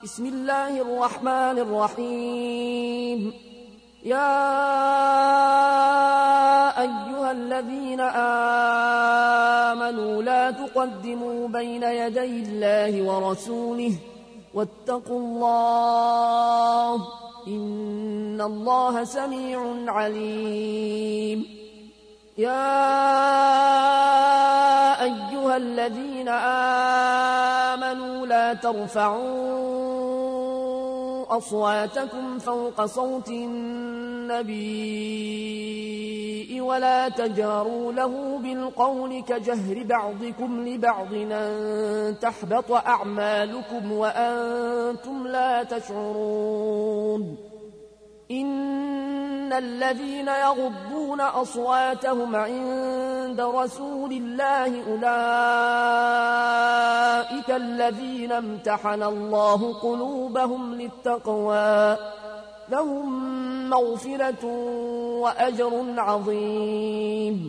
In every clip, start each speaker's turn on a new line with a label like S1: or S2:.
S1: بسم الله الرحمن الرحيم. يا أيها الذين آمنوا لا تقدموا بين يدي الله ورسوله واتقوا الله إن الله سميع عليم. يا أيها الذين آمنوا لا ترفعوا أصواتكم فوق صوت النبي ولا تجهروا له بالقول كجهر بعضكم لبعض أن تحبط أعمالكم وأنتم لا تشعرون. إن الذين يغضون أصواتهم عند رسول الله أولئك الذين امتحن الله قلوبهم للتقوى لهم مغفرة وأجر عظيم.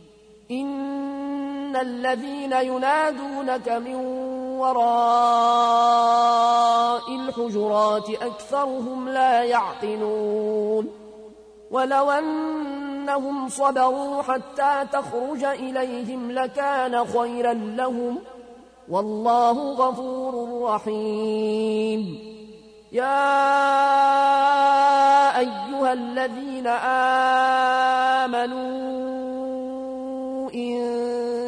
S1: إن الذين ينادونك من وراء الحجرات أكثرهم لا يعقلون. ولو أنهم صبروا حتى تخرج إليهم لكان خيرا لهم والله غفور رحيم. يا أيها الذين آمنوا إن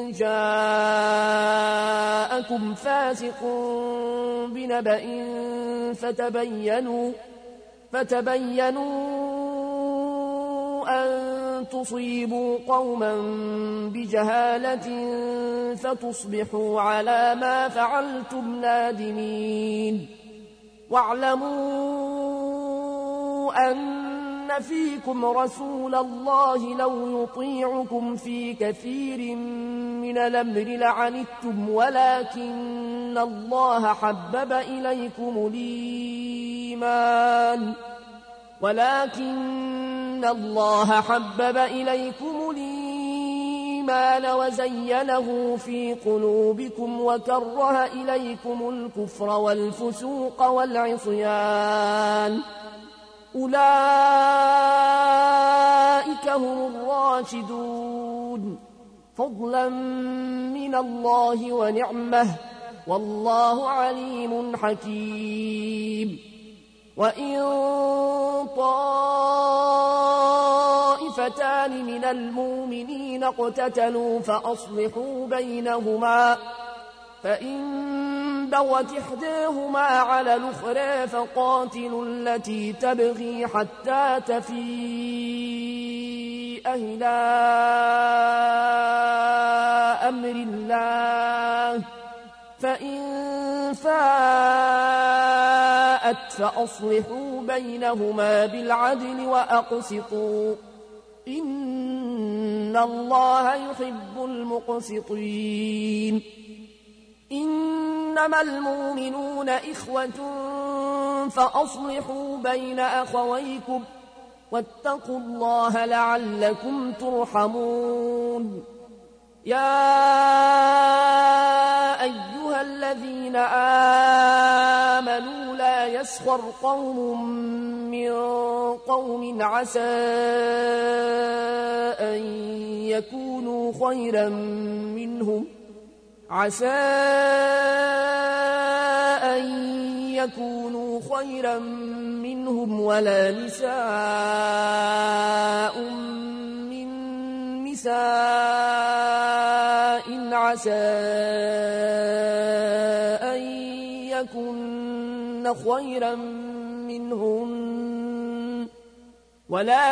S1: جاءكم فاسق بنبأ فتبينوا أن تصيبوا قوما بجهالة فتصبحوا على ما فعلتم نادمين. واعلموا أن فيكم رسول الله لو يطيعكم في كثير من الأمر لعنتم ولكن الله حبب إليكم الإيمان وزينه في قلوبكم وكره إليكم الكفر والفسوق والعصيان أولئك هم الراشدون فضلا من الله ونعمه والله عليم حكيم. وإن طائفتان من المؤمنين اقتتلوا فأصلحوا بينهما فإن بغت إحداهما على الأخرى فقاتلوا التي تبغي حتى تفيء إلى أمر الله فإن فاءت فأصلحوا بينهما بالعدل وأقسطوا إن الله يحب المقسطين. إنما المؤمنون إخوة فأصلحوا بين أخويكم واتقوا الله لعلكم ترحمون. يا أيها الذين آمنوا لا يسخر قوم من قوم عسى أن يكونوا خيرا منهم ولا نساء من نساء عسى أن يكن خيرا منهم ولا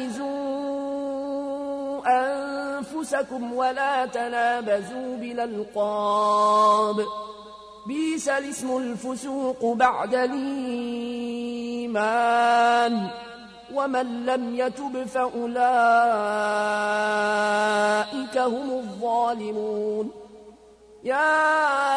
S1: تلمزوا أنفسكم ولا تنابزوا بالألقاب بئس الاسم الفسوق بعد الإيمان ومن لم يتب فأولئك هم الظالمون. يا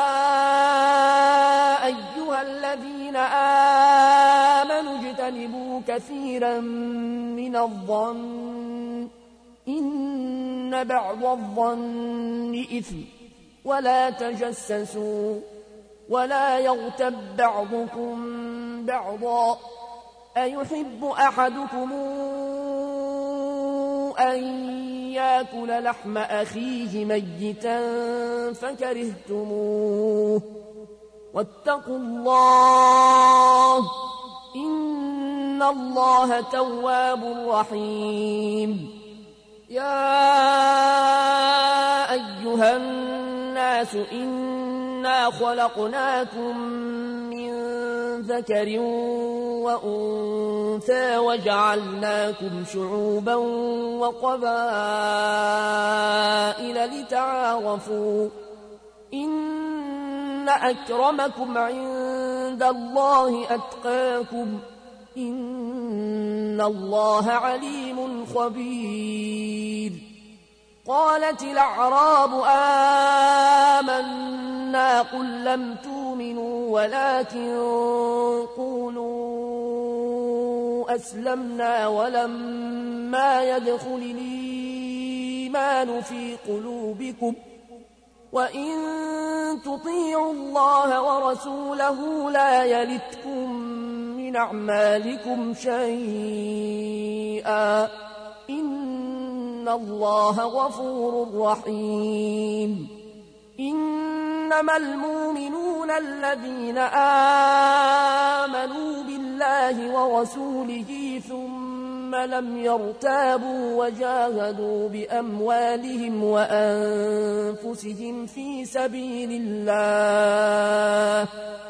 S1: أيها الذين آمنوا اجتنبوا كثيرا من الظن إن بعض الظن إثم ولا تجسسوا ولا يغتب بعضكم بعضا أيحب أحدكم أن يأكل لحم أخيه ميتا فكرهتموه واتقوا الله إن الله تواب رحيم يا أيها الناس إنا خلقناكم من ذكر وأنثى وجعلناكم شعوبا وقبائل لتعارفوا إن أكرمكم عند الله أتقاكم إن الله عليم خبير قالت الأعراب آمنا قل لم تؤمنوا ولكن قولوا أسلمنا ولما يدخل الإيمان في قلوبكم وإن تطيعوا الله ورسوله لا يلتكم من أعمالكم شيئا إن الله غفور رحيم إنما المؤمنون الذين آمنوا بالله ورسوله ثم لم يرتابوا وجاهدوا بأموالهم وأنفسهم في سبيل الله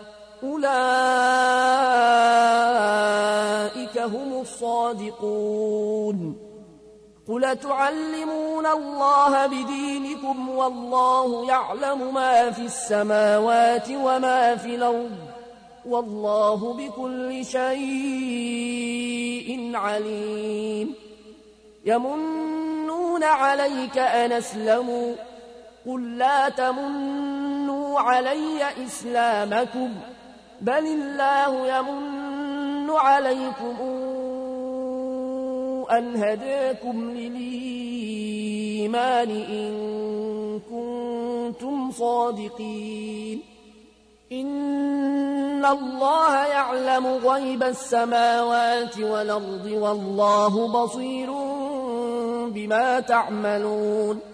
S1: أولئك هم الصادقون قل تعلمون الله بدينكم والله يعلم ما في السماوات وما في الأرض والله بكل شيء عليم يمنون عليك أن أسلموا قل لا تمنوا علي إسلامكم بل الله يمن عليكم أن هداكم للإيمان إن كنتم صادقين إن الله يعلم غيب السماوات والأرض والله بصير بما تعملون